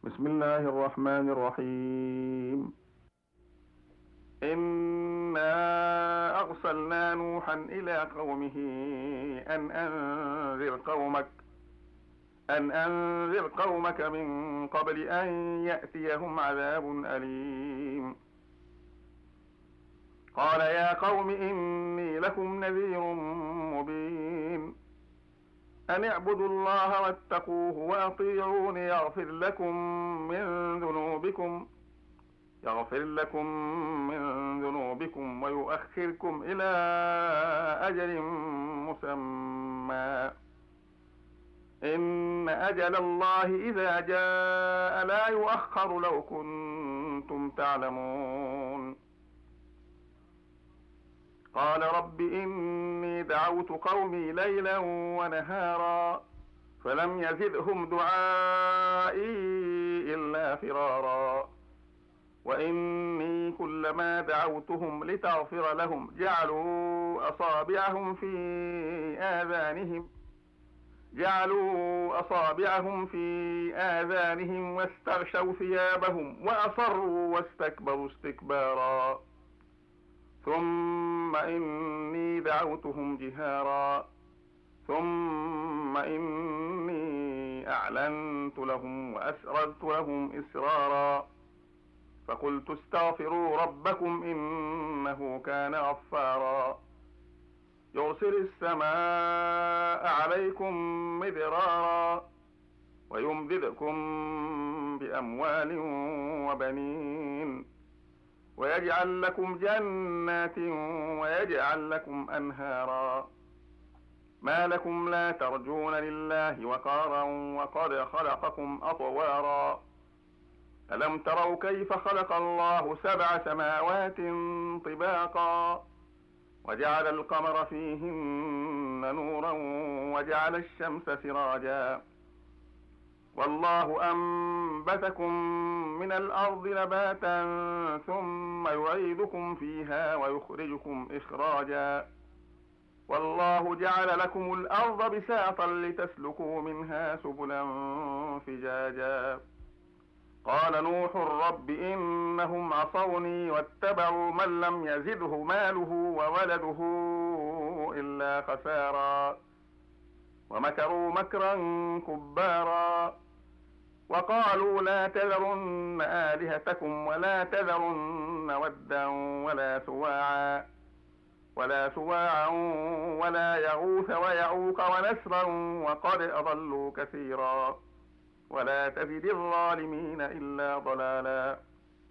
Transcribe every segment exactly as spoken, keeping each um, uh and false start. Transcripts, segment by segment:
بسم الله الرحمن الرحيم. إنا أرسلنا نوحا إلى قومه أن أنذر قومك أن أنذر قومك من قبل أن يأتيهم عذاب أليم. قال يا قوم إني لكم نذير مبين. أن اعبدوا الله واتقوه وأطيعون يغفر لكم من ذنوبكم يغفر لكم من ذنوبكم ويؤخركم إلى أجل مسمى. إن أجل الله إذا جاء لا يؤخر لو كنتم تعلمون. قال رب إني دعوت قومي ليلا ونهارا فلم يزدهم دعائي إلا فرارا. وإني كلما دعوتهم لتغفر لهم جعلوا أصابعهم في آذانهم جعلوا أصابعهم في آذانهم واستغشوا ثيابهم وأصروا واستكبروا استكبارا. ثم إني دعوتهم جهارا ثم إني أعلنت لهم وأسررت لهم إسرارا. فقلت استغفروا ربكم إنه كان غفارا يرسل السماء عليكم مدرارا ويمددكم بأموال وبنين ويجعل لكم جنات ويجعل لكم أنهارا. ما لكم لا ترجون لله وقارا وقد خلقكم أطوارا. ألم تروا كيف خلق الله سبع سماوات طباقا وجعل القمر فيهن نورا وجعل الشمس سراجا. والله أنبتكم من الأرض نباتا ثم يعيدكم فيها ويخرجكم إخراجا. والله جعل لكم الأرض بساطا لتسلكوا منها سبلا فجاجا. قال نوح رب إنهم عصوني واتبعوا من لم يزده ماله وولده إلا خسارا. ومكروا مكرا كبارا وقالوا لا تذرن آلهتكم ولا تذرن ودا ولا سواعا ولا سواعا ولا يغوث ويعوق ونسرا وقد أضلوا كثيرا. ولا تزد الظالمين إلا ضلالا.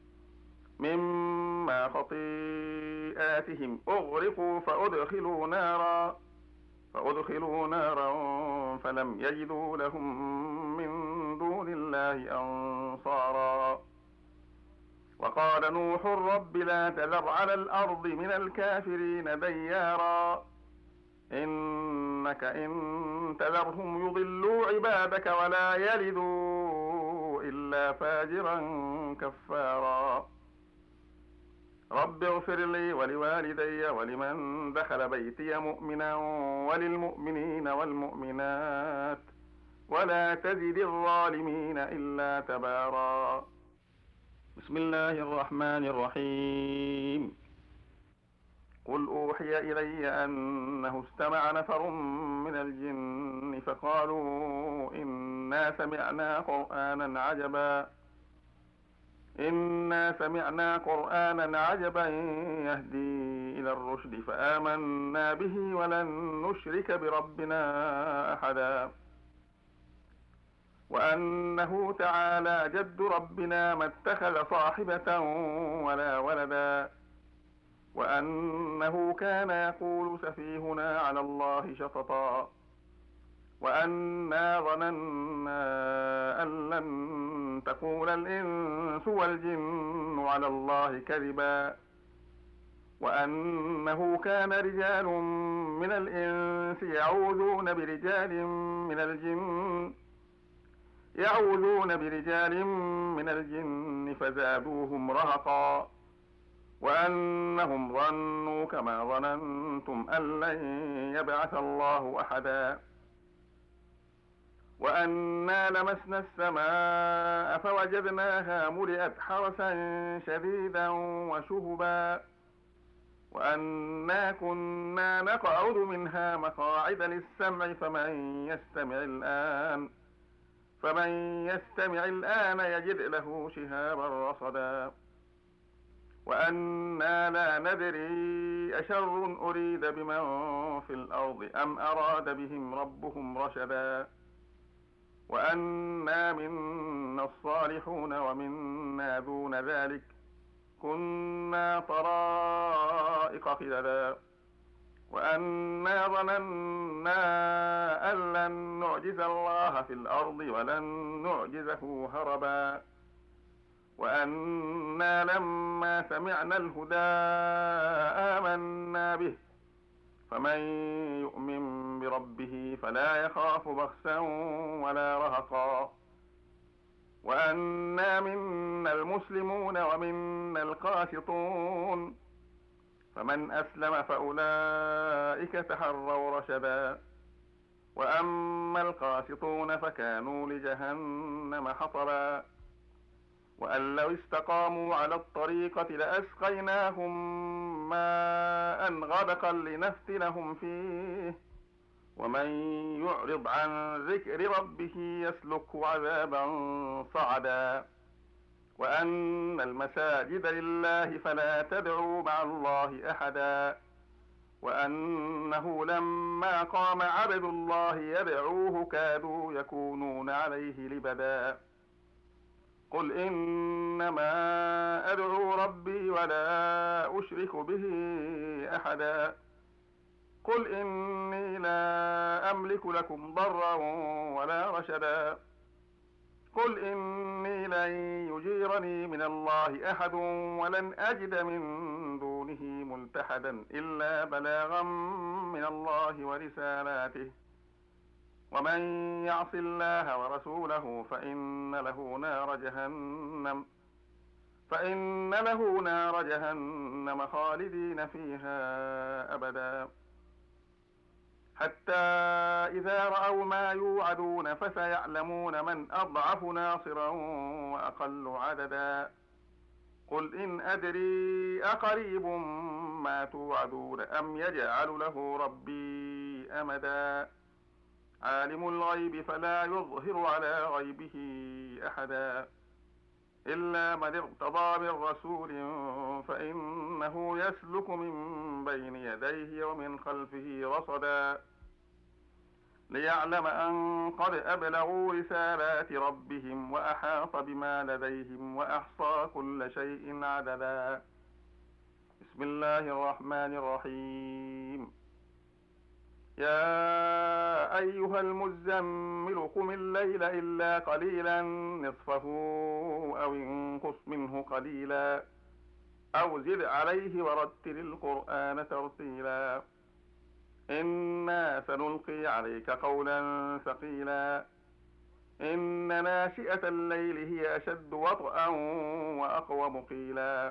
مما خطيئاتهم أغرقوا فأدخلوا نارا فأدخلوا نارا فلم يجدوا لهم من دون الله أنصارا. وقال نوح رب لا تذر على الأرض من الكافرين ديارا إنك إن تذرهم يضلوا عبادك ولا يلدوا إلا فاجرا كفارا. رب اغفر لي ولوالدي ولمن دخل بيتي مؤمنا وللمؤمنين والمؤمنات ولا تزد الظالمين إلا تبارا. بسم الله الرحمن الرحيم. قل أوحي إلي أنه استمع نفر من الجن فقالوا إنا سمعنا قرآنا عجبا إنا سمعنا قرآنا عجبا يهدي إلى الرشد فآمنا به ولن نشرك بربنا أحدا. وأنه تعالى جد ربنا ما اتخذ صاحبة ولا ولدا. وأنه كان يقول سفيهنا على الله شططا. وأنا ظننا أن لن تقول الإنس والجن على الله كذبا. وأنه كان رجال من الإنس يعوذون برجال من الجن يعوذون برجال من الجن فزادوهم رهقا. وأنهم ظنوا كما ظننتم أن لن يبعث الله أحدا. وأنا لمسنا السماء فوجدناها ملئت حرسا شديدا وشهبا وأنا كنا نقعد منها مقاعد للسمع فمن يستمع الآن فمن يستمع الآن يجد له شهابا رصدا وأنا لا ندري أشر أريد بمن في الأرض أم أراد بهم ربهم رشدا وأنا منا الصالحون ومنا دون ذلك كنا طرائق قددا وأنا ظننا أن لن نعجز الله في الأرض ولن نعجزه هربا وأنا لما سمعنا الهدى آمنا به فمن يؤمن بربه فلا يخاف بخسا ولا رهقا وأنا منا المسلمون ومنا القاسطون فمن أسلم فأولئك تحروا رشدا وأما القاسطون فكانوا لجهنم حطبا وأن لو استقاموا على الطريقة لأسقيناهم ماء غدقا لنفتنهم فيه ومن يعرض عن ذكر ربه يسلكه عذابا صعدا وأن المساجد لله فلا تدعوا مع الله أحدا وأنه لما قام عبد الله يدعوه كادوا يكونون عليه لبدا قل إنما أدعو ربي ولا أشرك به أحدا قل إني لا أملك لكم ضرا ولا رشدا قل إني لن يجيرني من الله أحد ولن أجد من دونه ملتحدا إلا بلاغا من الله ورسالاته ومن يعص الله ورسوله فإن له نار جهنم فإن له نار جهنم خالدين فيها أبدا حتى إذا رأوا ما يوعدون فسيعلمون من أضعف ناصرا وأقل عددا قل إن أدري أقريب ما توعدون أم يجعل له ربي أمدا عالم الغيب فلا يظهر على غيبه أحدا إلا من ارتضى من رسول فإنه يسلك من بين يديه ومن خلفه رصدا ليعلم أن قد أبلغوا رسالات ربهم وأحاط بما لديهم وأحصى كل شيء عددا بسم الله الرحمن الرحيم يا أيها المزمل قم الليل إلا قليلا نصفه أو انقص منه قليلا أو زد عليه ورتل القرآن ترتيلا إنا سنلقي عليك قولا ثقيلا إن ناشئة الليل هي أشد وطئا وأقوم قيلا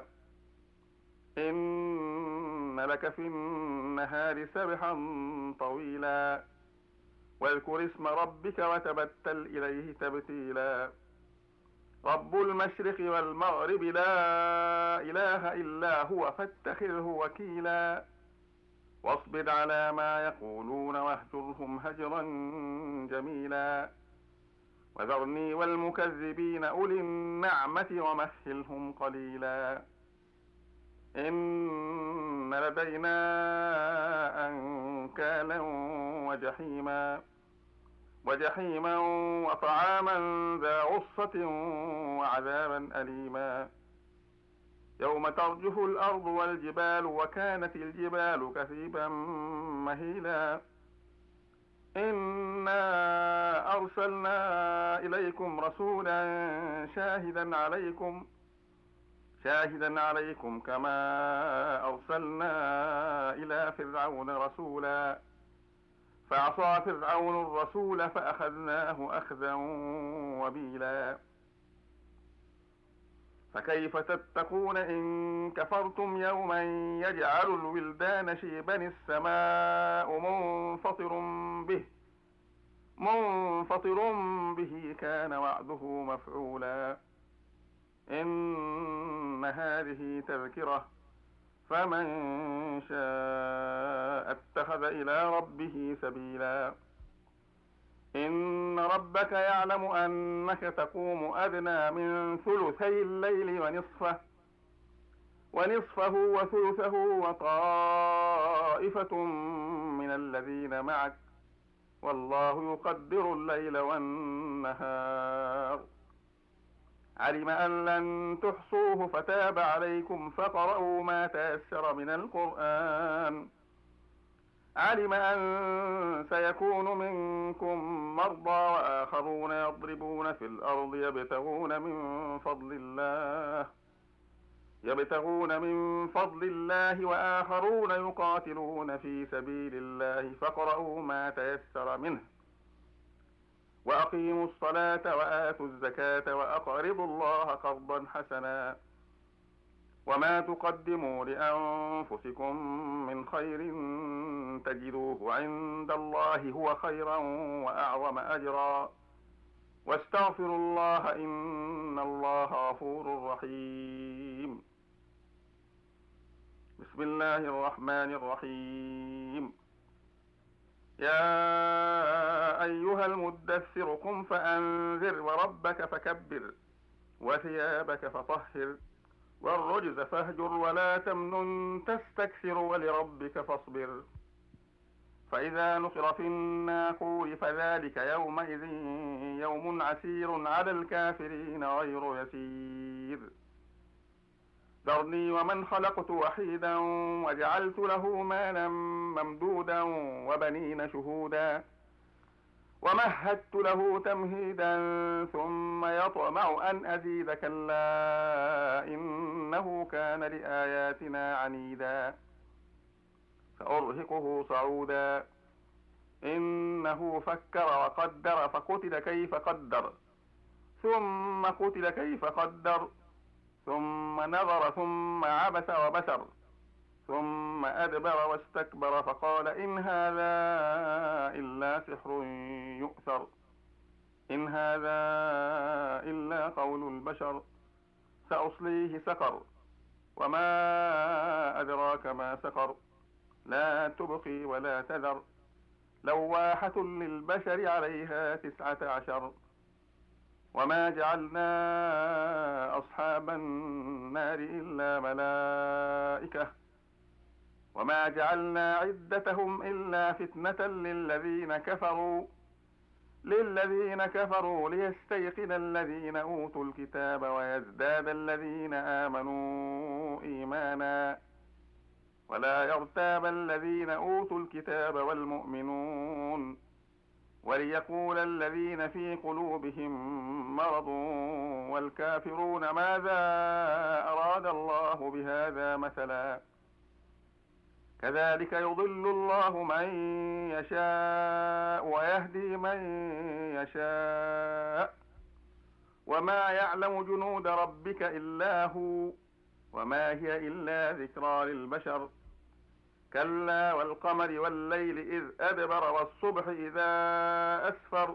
إن لك في النهار سبحا طويلا واذكر اسم ربك وتبتل إليه تبتيلا رب المشرق والمغرب لا إله إلا هو فاتخذه وكيلا واصبر على ما يقولون واهجرهم هجرا جميلا وذرني والمكذبين أولي النعمة ومهلهم قليلا إن لدينا أنكالا وجحيما وجحيما وطعاما ذا غصة وعذابا أليما يوم ترجف الأرض والجبال وكانت الجبال كثيبا مهيلا إنا أرسلنا إليكم رسولا شاهدا عليكم شاهدا عليكم كما أرسلنا إلى فرعون رسولا فعصى فرعون الرسول فأخذناه أخذا وبيلا فكيف تتقون إن كفرتم يوما يجعل الولدان شيبا السماء منفطر به منفطر به كان وعده مفعولا إن هذه تذكرة فمن شاء اتخذ إلى ربه سبيلا إن ربك يعلم أنك تقوم أدنى من ثلثي الليل ونصفه ونصفه وثلثه وطائفة من الذين معك والله يقدر الليل والنهار علم أن لن تحصوه فتاب عليكم فقرأوا ما تيسر من القرآن علم أن سيكون منكم مرضى وآخرون يضربون في الأرض يبتغون من فضل الله يبتغون من فضل الله وآخرون يقاتلون في سبيل الله فاقرؤوا ما تيسر منه وأقيموا الصلاة وآتوا الزكاة وأقرضوا الله قرضا حسنا وما تقدموا لأنفسكم من خير تجدوه عند الله هو خيرا وأعظم أجرا واستغفروا الله إن الله غفور رحيم. بسم الله الرحمن الرحيم. يا أيها المدثر قم فأنذر وربك فكبر وثيابك فطهر والرجز فاهجر ولا تمنن تستكثر ولربك فاصبر فإذا نقر في الناقور فذلك يومئذ يوم عسير على الكافرين غير يسير ذرني ومن خلقت وحيدا وجعلت له مالا ممدودا وبنين شهودا ومهدت له تمهيدا ثم يطمع أن أزيد كلا إنه كان لآياتنا عنيدا سأرهقه صعودا إنه فكر وقدر فقتل كيف قدر ثم قتل كيف قدر ثم نظر ثم عبس وبسر ثم أدبر واستكبر فقال إن هذا إلا سحر يؤثر إن هذا إلا قول البشر سأصليه سقر وما أدراك ما سقر لا تبقي ولا تذر لواحة للبشر عليها تسعة عشر وما جعلنا أصحاب النار إلا ملائكة وما جعلنا عدتهم إلا فتنة للذين كفروا للذين كفروا ليستيقن الذين أوتوا الكتاب ويزداد الذين آمنوا إيمانا ولا يرتاب الذين أوتوا الكتاب والمؤمنون وليقول الذين في قلوبهم مرض والكافرون ماذا أراد الله بهذا مثلا كذلك يضل الله من يشاء ويهدي من يشاء وما يعلم جنود ربك إلا هو وما هي إلا ذكرى للبشر كلا والقمر والليل إذ أدبر والصبح إذا أسفر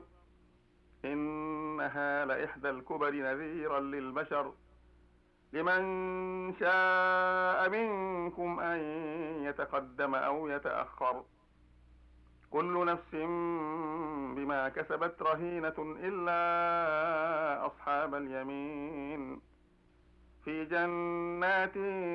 إنها لإحدى الكبر نذيرا للبشر لمن شاء منكم أن يتقدم أو يتأخر كل نفس بما كسبت رهينة إلا أصحاب اليمين في جنات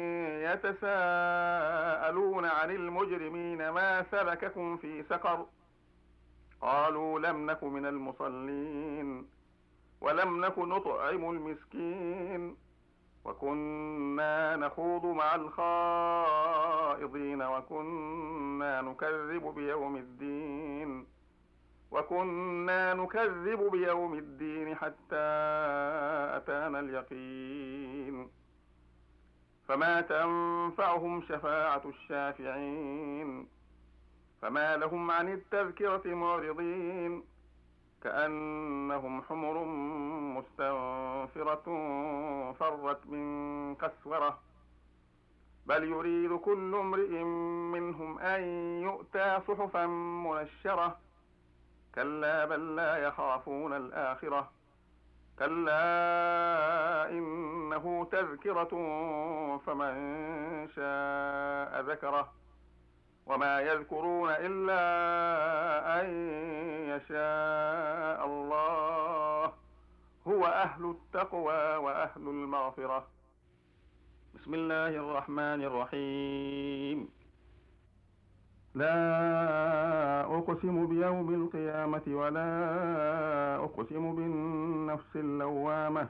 يتساءلون عن المجرمين ما سلككم في سقر قالوا لم نك من المصلين ولم نك نطعم المسكين وكنا نخوض مع الخائضين وكنا نكذب بيوم الدين وكنا نكذب بيوم الدين حتى أتانا اليقين فما تنفعهم شفاعة الشافعين فما لهم عن التذكرة معرضين كأنهم حمر مستنفرة فرت من قسورة بل يريد كل امرئ منهم أن يؤتى صحفا منشرة كلا بل لا يخافون الآخرة كلا إنه تذكرة فمن شاء ذكره وما يذكرون إلا أن يشاء الله هو أهل التقوى وأهل المغفرة. بسم الله الرحمن الرحيم. لا أقسم بيوم القيامة ولا أقسم بالنفس اللوامة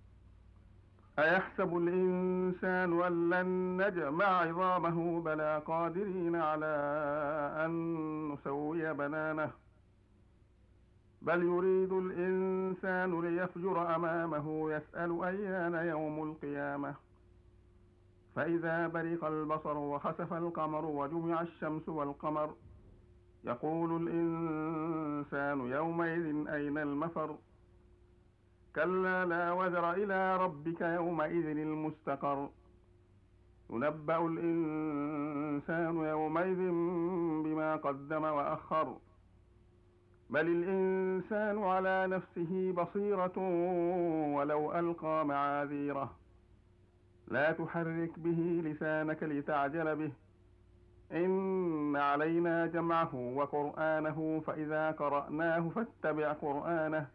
أيحسب الإنسان أن لن نجمع عظامه بلى قادرين على أن نسوي بنانه بل يريد الإنسان ليفجر أمامه يسأل أيان يوم القيامة فإذا برق البصر وخسف القمر وجمع الشمس والقمر يقول الإنسان يومئذ أين المفر كلا لا وزر إلى ربك يومئذ المستقر ينبأ الإنسان يومئذ بما قدم وأخر بل الإنسان على نفسه بصيرة ولو ألقى معاذيره لا تحرك به لسانك لتعجل به إن علينا جمعه وقرآنه فإذا قرأناه فاتبع قرآنه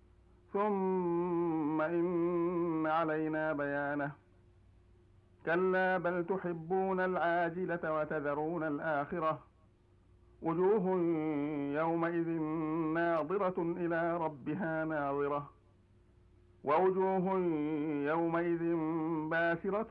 ثم إن علينا بيانه كلا بل تحبون العاجلة وتذرون الآخرة وجوه يومئذ ناظرة إلى ربها ناظرة ووجوه يومئذ باسرة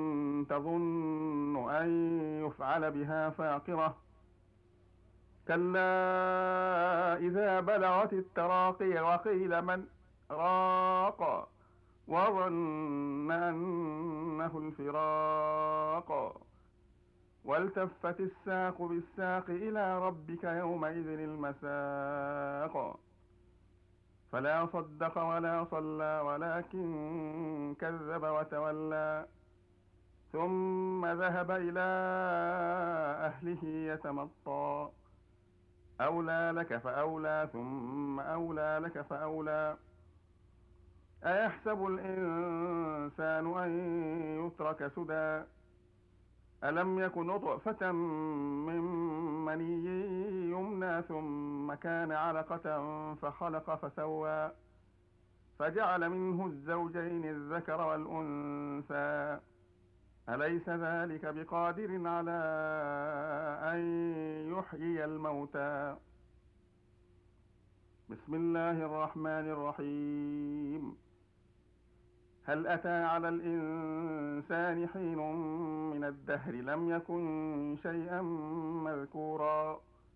تظن أن يفعل بها فاقرة كلا إذا بلغت التراقي وقيل من راق وظن أنه الفراق والتفت الساق بالساق إلى ربك يومئذ المساق فلا صدق ولا صلى ولكن كذب وتولى ثم ذهب إلى أهله يتمطى أولى لك فأولى ثم أولى لك فأولى أيحسب الإنسان أن يترك سدى ألم يك نطفة من مني يمنى ثم كان علقة فخلق فسوى فجعل منه الزوجين الذكر والأنثى أليس ذلك بقادر على أن يحيي الموتى بسم الله الرحمن الرحيم هل أتى على الإنسان حين من الدهر لم يكن شيئا مذكورا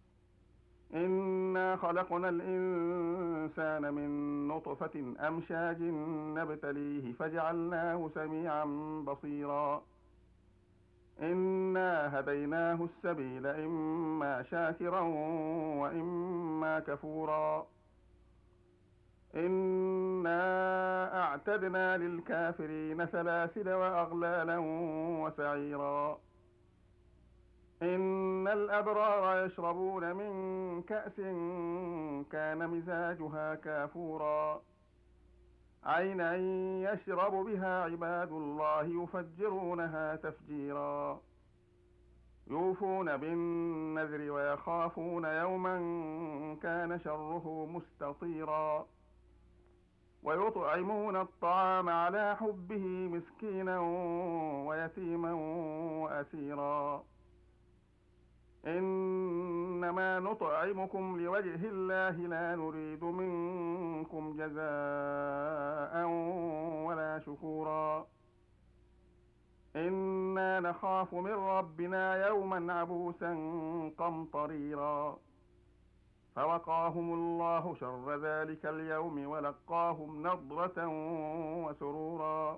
إنا خلقنا الإنسان من نطفة أمشاج نبتليه فجعلناه سميعا بصيرا إنا هديناه السبيل إما شاكرا وإما كفورا إنا أعتدنا للكافرين سلاسل وأغلالا وسعيرا إن الأبرار يشربون من كأس كان مزاجها كافورا عينا يشرب بها عباد الله يفجرونها تفجيرا يوفون بالنذر ويخافون يوما كان شره مستطيرا ويطعمون الطعام على حبه مسكينا ويتيما وأسيرا إنما نطعمكم لوجه الله لا نريد منكم جزاء ولا شكورا إنا نخاف من ربنا يوما عبوسا قمطريرا فوقاهم الله شر ذلك اليوم ولقاهم نضرة وسرورا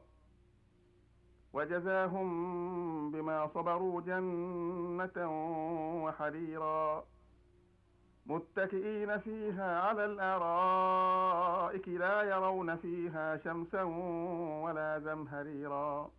وجزاهم بما صبروا جنة وحريرا متكئين فيها على الأرائك لا يرون فيها شمسا ولا زمهريرا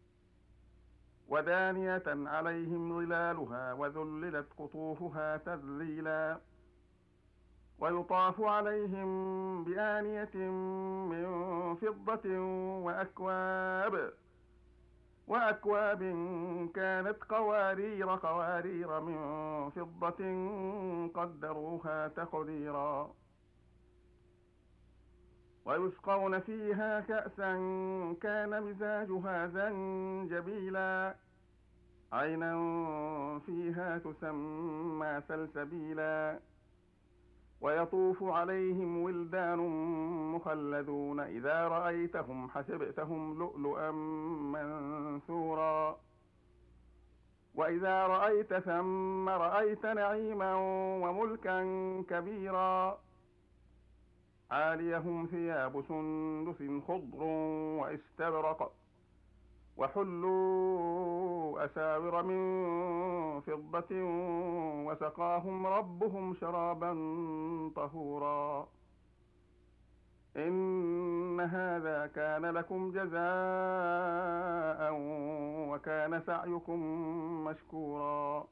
ودانية عليهم ظلالها وذللت قطوفها تذليلا ويطاف عليهم بآنية من فضة وأكواب وأكواب كانت قوارير قوارير من فضة قدروها تقديرا ويسقون فيها كأسا كان مزاجها زنجبيلا عينا فيها تسمى سلسبيلا ويطوف عليهم ولدان مخلدون إذا رأيتهم حسبتهم لؤلؤا منثورا وإذا رأيت ثم رأيت نعيما وملكا كبيرا عاليهم ثياب سندس خضر واستبرق وحلوا أساور من فضة وسقاهم ربهم شرابا طهورا إن هذا كان لكم جزاء وكان سعيكم مشكورا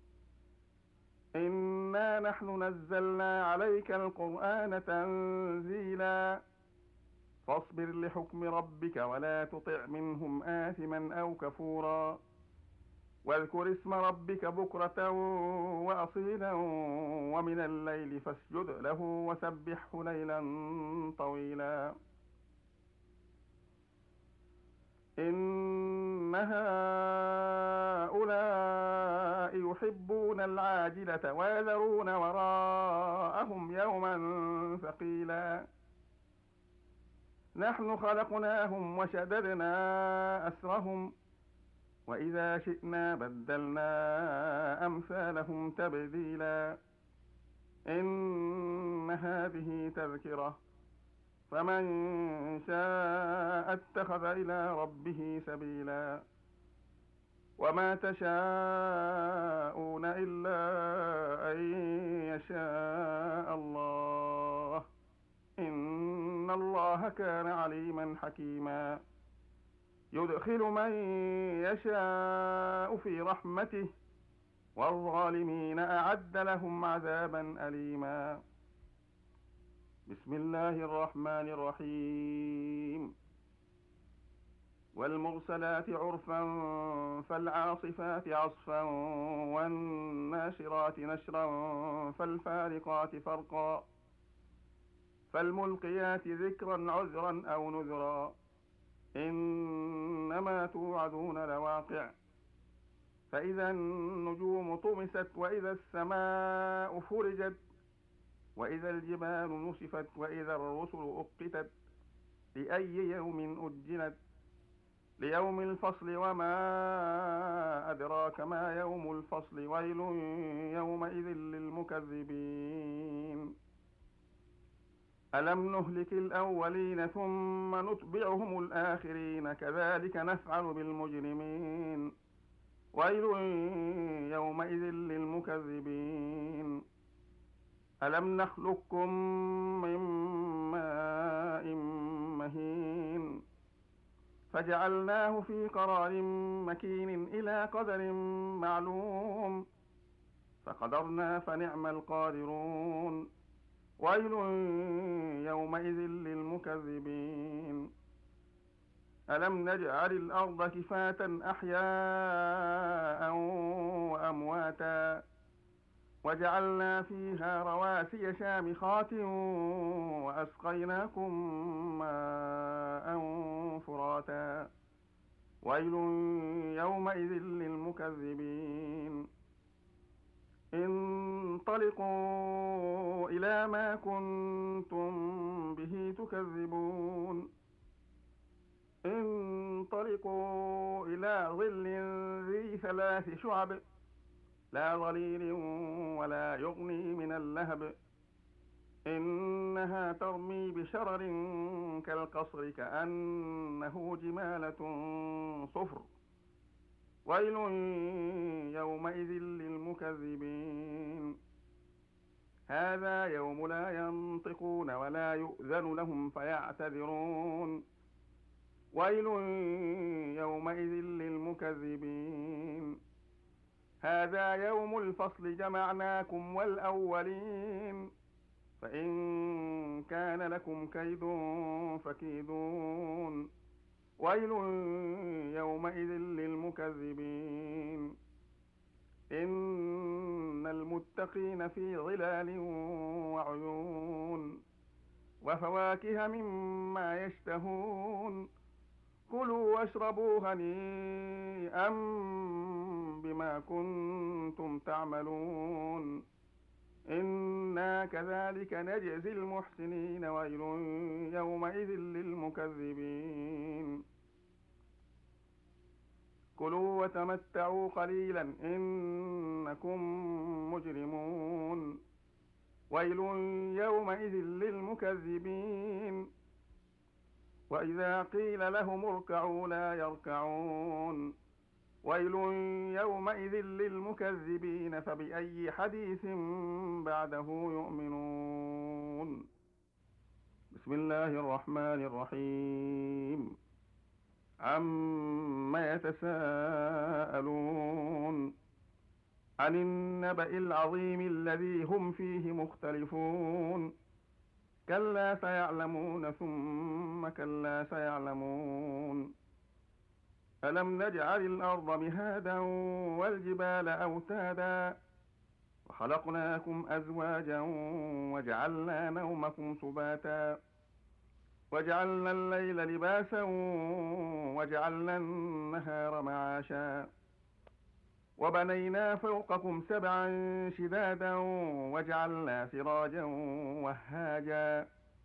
إنا نحن نزلنا عليك القرآن تنزيلا فاصبر لحكم ربك ولا تطع منهم آثما أو كفورا واذكر اسم ربك بكرة وأصيلا ومن الليل فاسجد له وسبحه ليلا طويلا إن هؤلاء يحبون العاجلة ويذرون وراءهم يوما ثقيلا نحن خلقناهم وشددنا أسرهم وإذا شئنا بدلنا أمثالهم تبديلا إن هذه تذكرة فمن شاء اتخذ إلى ربه سبيلا وما تشاءون إلا أن يشاء الله إن الله كان عليما حكيما يدخل من يشاء في رحمته والظالمين أعد لهم عذابا أليما بسم الله الرحمن الرحيم والمرسلات عرفا فالعاصفات عصفا والناشرات نشرا فالفارقات فرقا فالملقيات ذكرا عذرا أو نذرا إنما توعدون لواقع فإذا النجوم طمست وإذا السماء فرجت وإذا الجبال نسفت وإذا الرسل أقتت لأي يوم أجلت ليوم الفصل وما أدراك ما يوم الفصل ويل يومئذ للمكذبين ألم نهلك الأولين ثم نتبعهم الآخرين كذلك نفعل بالمجرمين ويل يومئذ للمكذبين ألم نخلقكم من ماء مهين فجعلناه في قرار مكين إلى قدر معلوم فقدرنا فنعم القادرون ويل يومئذ للمكذبين ألم نجعل الأرض كفاة أحياء وأمواتا وجعلنا فيها رواسي شامخات وأسقيناكم ماء فراتا ويل يومئذ للمكذبين انطلقوا إلى ما كنتم به تكذبون انطلقوا إلى ظل ذي ثلاث شعب لا ظليل ولا يغني من اللهب إنها ترمي بشرر كالقصر كأنه جمالة صفر ويل يومئذ للمكذبين هذا يوم لا ينطقون ولا يؤذن لهم فيعتذرون ويل يومئذ للمكذبين هذا يوم الفصل جمعناكم والأولين فإن كان لكم كيد فكيدون ويل يومئذ للمكذبين إن المتقين في ظلال وعيون وفواكه مما يشتهون كلوا واشربوا هنيئا بما كنتم تعملون إنا كذلك نجزي المحسنين ويل يومئذ للمكذبين كلوا وتمتعوا قليلا إنكم مجرمون ويل يومئذ للمكذبين وإذا قيل لهم اركعوا لا يركعون ويل يومئذ للمكذبين فبأي حديث بعده يؤمنون بسم الله الرحمن الرحيم عما يتساءلون عن النبأ العظيم الذي هم فيه مختلفون كلا سيعلمون ثم كلا سيعلمون ألم نجعل الأرض مهادا والجبال أوتادا وخلقناكم أزواجا وجعلنا نومكم سباتا وجعلنا الليل لباسا وجعلنا النهار معاشا وبنينا فوقكم سبعا شدادا وجعلنا سراجا وهاجا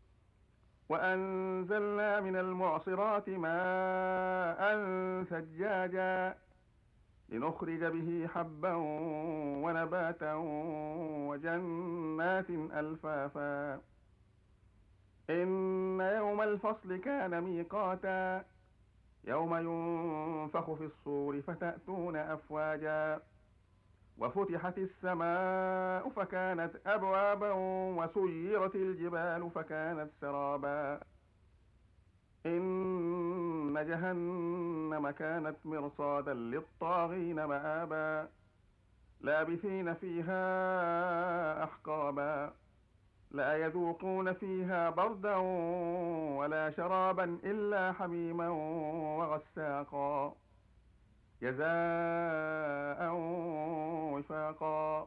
وأنزلنا من المعصرات ماء ثجاجا لنخرج به حبا ونباتا وجنات ألفافا إن يوم الفصل كان ميقاتا يوم ينفخ في الصور فتأتون أفواجا وفتحت السماء فكانت أبوابا وسيرت الجبال فكانت سرابا إن جهنم كانت مرصادا للطاغين مآبا لابثين فيها أحقابا لا يذوقون فيها بردا ولا شرابا إلا حميما وغساقا جزاء وفاقا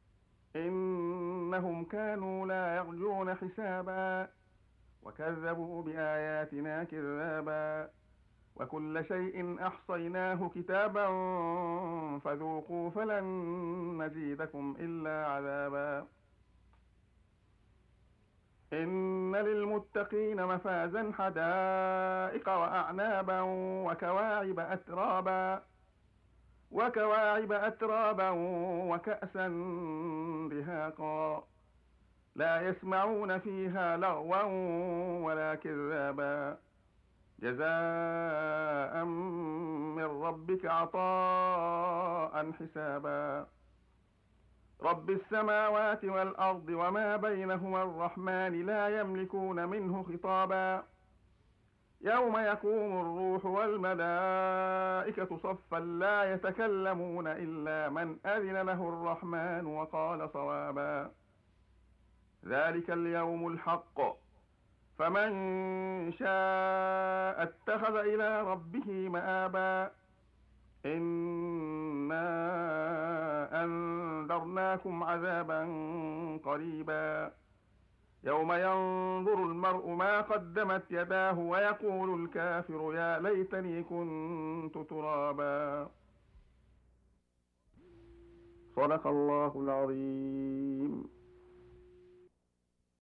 إنهم كانوا لا يرجون حسابا وكذبوا بآياتنا كذابا وكل شيء أحصيناه كتابا فذوقوا فلن نزيدكم إلا عذابا إن للمتقين مفازا حدائق وأعنابا وكواعب أترابا وكواعب أترابا وكأسا دهاقا لا يسمعون فيها لغوا ولا كذابا جزاء من ربك عطاء حسابا رب السماوات والأرض وما بينهما الرحمن لا يملكون منه خطابا يوم يقوم الروح والملائكة صفا لا يتكلمون إلا من أذن له الرحمن وقال صوابا ذلك اليوم الحق فمن شاء اتخذ إلى ربه مآبا إنا أنذرناكم عذابا قريبا يوم ينظر المرء ما قدمت يداه ويقول الكافر يا ليتني كنت ترابا صدق الله العظيم.